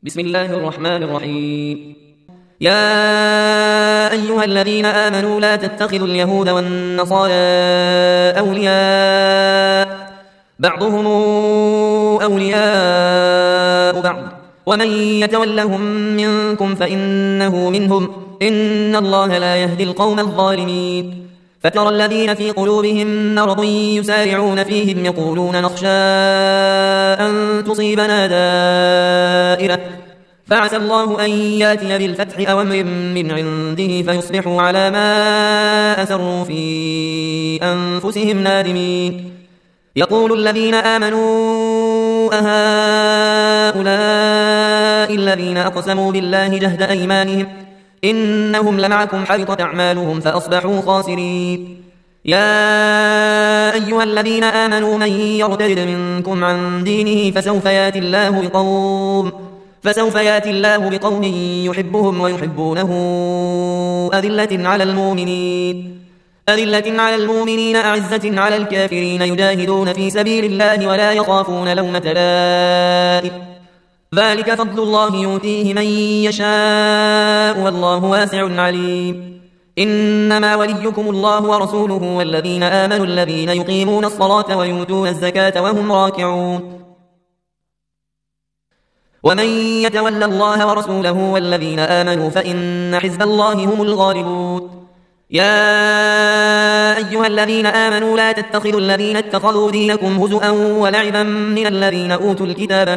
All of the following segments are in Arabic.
بسم الله الرحمن الرحيم. يا أيها الذين آمنوا لا تتخذوا اليهود والنصارى أولياء بعضهم أولياء بعض ومن يتولهم منكم فإنه منهم إن الله لا يهدي القوم الظالمين. فترى الذين في قلوبهم مرض يسارعون فيهم يقولون نخشى أن تصيبنا دائرة فعسى الله أن ياتي بالفتح أو أمر من عنده فيصبحوا على ما أسروا في أنفسهم نادمين. يقول الذين آمنوا أهؤلاء الذين أقسموا بالله جهد أيمانهم إنهم لمعكم حبطت أعمالهم فأصبحوا خاسرين. يا أيها الذين آمنوا من يرتد منكم عن دينه فسوف ياتي الله بقوم يحبهم ويحبونه أذلة على المؤمنين أعزة على الكافرين يجاهدون في سبيل الله ولا يخافون لومة لائم ذلك فضل الله يؤتيه من يشاء والله واسع عليم. إنما وليكم الله ورسوله والذين آمنوا الذين يقيمون الصلاة ويؤتون الزكاة وهم راكعون. ومن يتول الله ورسوله والذين آمنوا فإن حزب الله هم الغالبون. يا أيها الذين آمنوا لا تتخذوا الذين اتخذوا دينكم هزؤا ولعبا من الذين أوتوا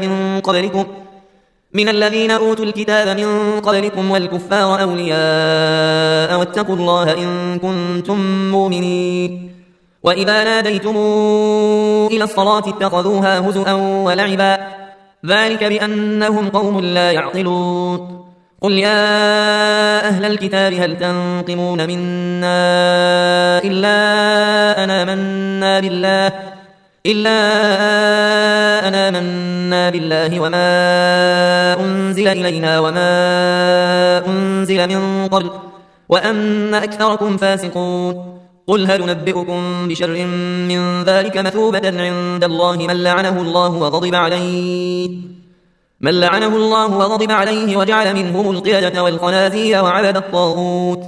الكتاب من قبلكم والكفار أولياء واتقوا الله إن كنتم مؤمنين. وإذا ناديتم إلى الصلاة اتخذوها هزؤا ولعبا ذلك بأنهم قوم لا يعقلون. قل يا أهل الكتاب هل تنقمون منا إلا أن آمنا بالله وما أنزل إلينا وما أنزل من قبل وأن أكثركم فاسقون. قل هل ننبئكم بشر من ذلك مثوبة عند الله من لعنه الله وغضب عليه وجعل منهم القردة والخنازير وعبد الطاغوت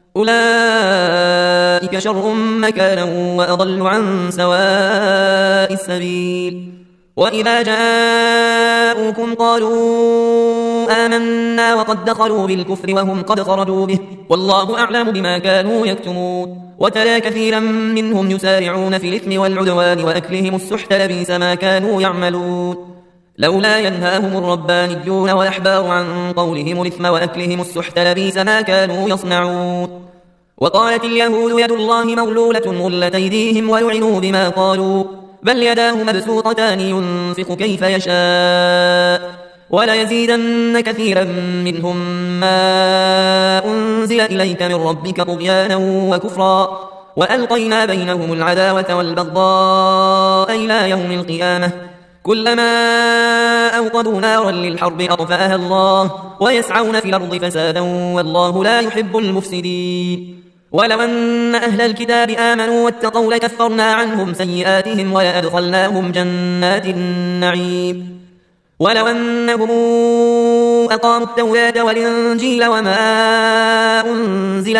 أولئك شر مكانا وأضل عن سواء السبيل. وإذا جاءوكم قالوا آمنا وقد دخلوا بالكفر وهم قد خرجوا به والله أعلم بما كانوا يكتمون. وترى كثيرا منهم يسارعون في الإثم والعدوان وأكلهم السحت لبئس ما كانوا يعملون. لولا ينهاهم الربانيون والأحبار عن قولهم الإثم وأكلهم السحت لبئس ما كانوا يصنعون. وقالت اليهود يد الله مغلولة غلت أيديهم ولعنوا بما قالوا بل يداه مبسوطتان ينفق كيف يشاء وليزيدن كثيرا منهم ما أنزل إليك من ربك طغيانا وكفرا وألقينا بينهم العداوة والبغضاء إلى يوم القيامة كلما أوقدوا نارا للحرب أطفأها الله ويسعون في الأرض فسادا والله لا يحب المفسدين. ولو أن أهل الكتاب آمنوا واتقوا لكفرنا عنهم سيئاتهم ولأدخلناهم جنات النعيم. ولو أنهم أقاموا التوراة والإنجيل وما أنزل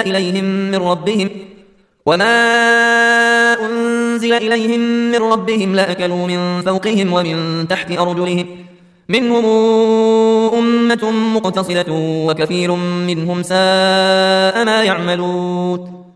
إليهم من ربهم لأكلوا من فوقهم ومن تحت أرجلهم منهم أمة مقتصدة وكثير منهم ساء ما يعملون.